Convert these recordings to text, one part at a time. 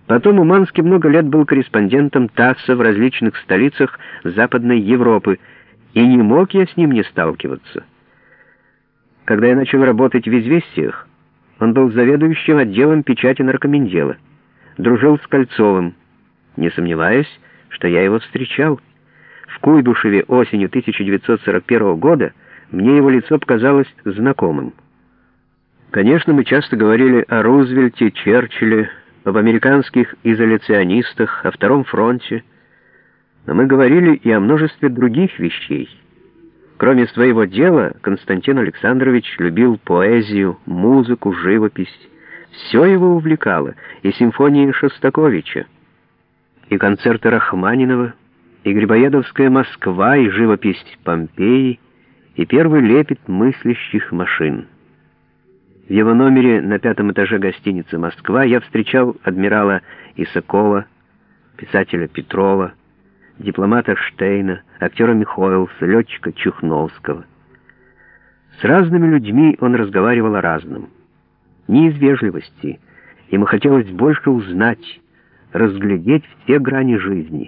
Потом Уманский много лет был корреспондентом ТАССа в различных столицах Западной Европы, и не мог я с ним не сталкиваться. Когда я начал работать в «Известиях», он был заведующим отделом печати наркомендела, дружил с Кольцовым. Не сомневаюсь, что я его встречал. В Куйбышеве осенью 1941 года мне его лицо показалось знакомым. Конечно, мы часто говорили о Рузвельте, Черчилле, об американских изоляционистах, о Втором фронте, но мы говорили и о множестве других вещей. Кроме своего дела, Константин Александрович любил поэзию, музыку, живопись. Все его увлекало, и симфонии Шостаковича, и концерты Рахманинова, и Грибоедовская Москва, и живопись Помпеи, и первый лепет мыслящих машин. В его номере на 5-м этаже гостиницы «Москва» я встречал адмирала Исакова, писателя Петрова, дипломата Штейна, актера Михоэлса, летчика Чухновского. С разными людьми он разговаривал о разном. Не из вежливости, ему хотелось больше узнать, разглядеть все грани жизни.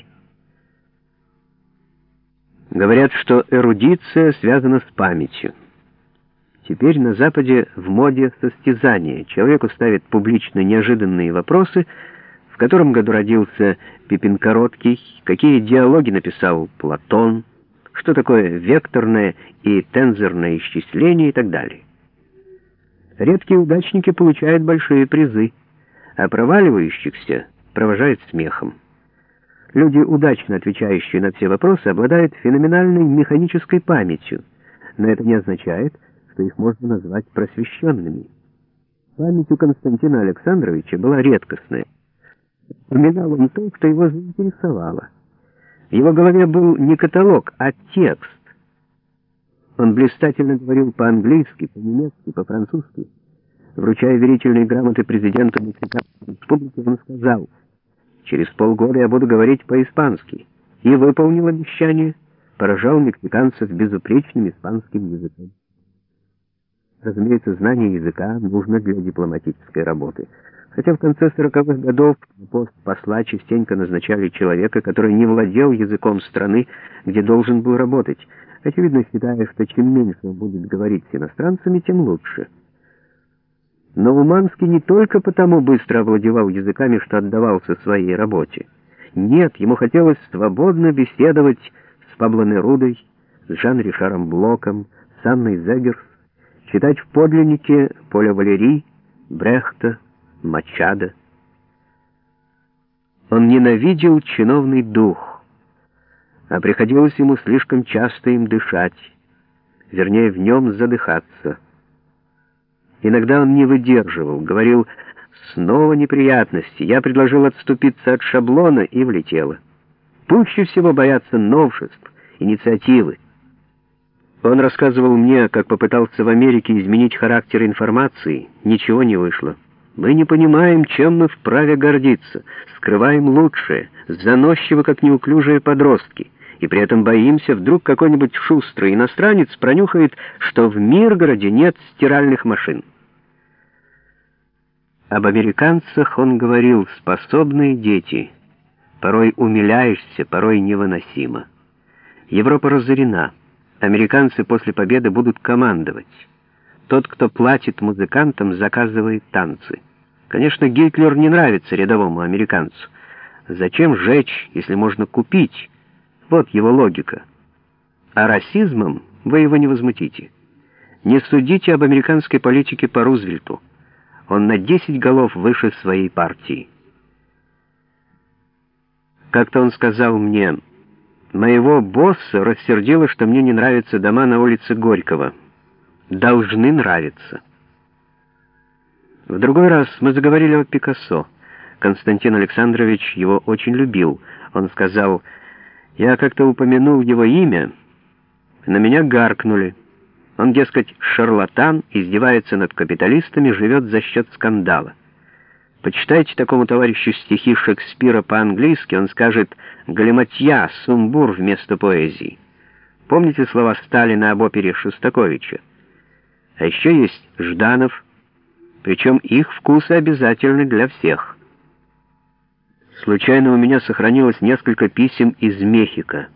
Говорят, что эрудиция связана с памятью. Теперь на Западе в моде состязание. Человеку ставят публично неожиданные вопросы: в котором году родился Пипин Короткий, какие диалоги написал Платон, что такое векторное и тензорное исчисление и так далее. Редкие удачники получают большие призы, а проваливающихся провожают смехом. Люди, удачно отвечающие на все вопросы, обладают феноменальной механической памятью, но это не означает, что их можно назвать просвещенными. Память у Константина Александровича была редкостная. Вспоминал он то, что его заинтересовало. В его голове был не каталог, а текст. Он блистательно говорил по-английски, по-немецки, по-французски. Вручая верительные грамоты президенту Мексиканской республики, он сказал: «Через полгода я буду говорить по-испански». И выполнил обещание, поражал мексиканцев безупречным испанским языком. Разумеется, знание языка нужно для дипломатической работы. Хотя в конце 40-х годов на пост посла частенько назначали человека, который не владел языком страны, где должен был работать, очевидно считая, что чем меньше он будет говорить с иностранцами, тем лучше. Но Уманский не только потому быстро овладевал языками, что отдавался своей работе. Нет, ему хотелось свободно беседовать с Пабло Нерудой, с Жан-Ришаром Блоком, с Анной Зегерс, читать в подлиннике Поля Валери, Брехта, Мачадо. Он ненавидел чиновный дух, а приходилось ему слишком часто им дышать, вернее, в нем задыхаться. Иногда он не выдерживал, говорил: «Снова неприятности, я предложил отступиться от шаблона» и влетело. Пуще всего боятся новшеств, инициативы. Он рассказывал мне, как попытался в Америке изменить характер информации. Ничего не вышло. Мы не понимаем, чем мы вправе гордиться, скрываем лучшее, заносчивы, как неуклюжие подростки, и при этом боимся, вдруг какой-нибудь шустрый иностранец пронюхает, что в Миргороде нет стиральных машин. Об американцах он говорил: способные дети. Порой умиляешься, порой невыносимо. Европа разорена. Американцы после победы будут командовать. Тот, кто платит музыкантам, заказывает танцы. Конечно, Гитлер не нравится рядовому американцу. Зачем жечь, если можно купить? Вот его логика. А расизмом вы его не возмутите. Не судите об американской политике по Рузвельту. Он на 10 голов выше своей партии. Как-то он сказал мне: «Моего босса рассердило, что мне не нравятся дома на улице Горького. Должны нравиться». В другой раз мы заговорили о Пикассо. Константин Александрович его очень любил. Он сказал: «Я как-то упомянул его имя, на меня гаркнули. Он, дескать, шарлатан, издевается над капиталистами, живет за счет скандала. Почитайте такому товарищу стихи Шекспира по-английски, он скажет: галиматья, сумбур вместо поэзии. Помните слова Сталина об опере Шостаковича? А еще есть Жданов, причем их вкусы обязательны для всех». Случайно у меня сохранилось несколько писем из Мехико.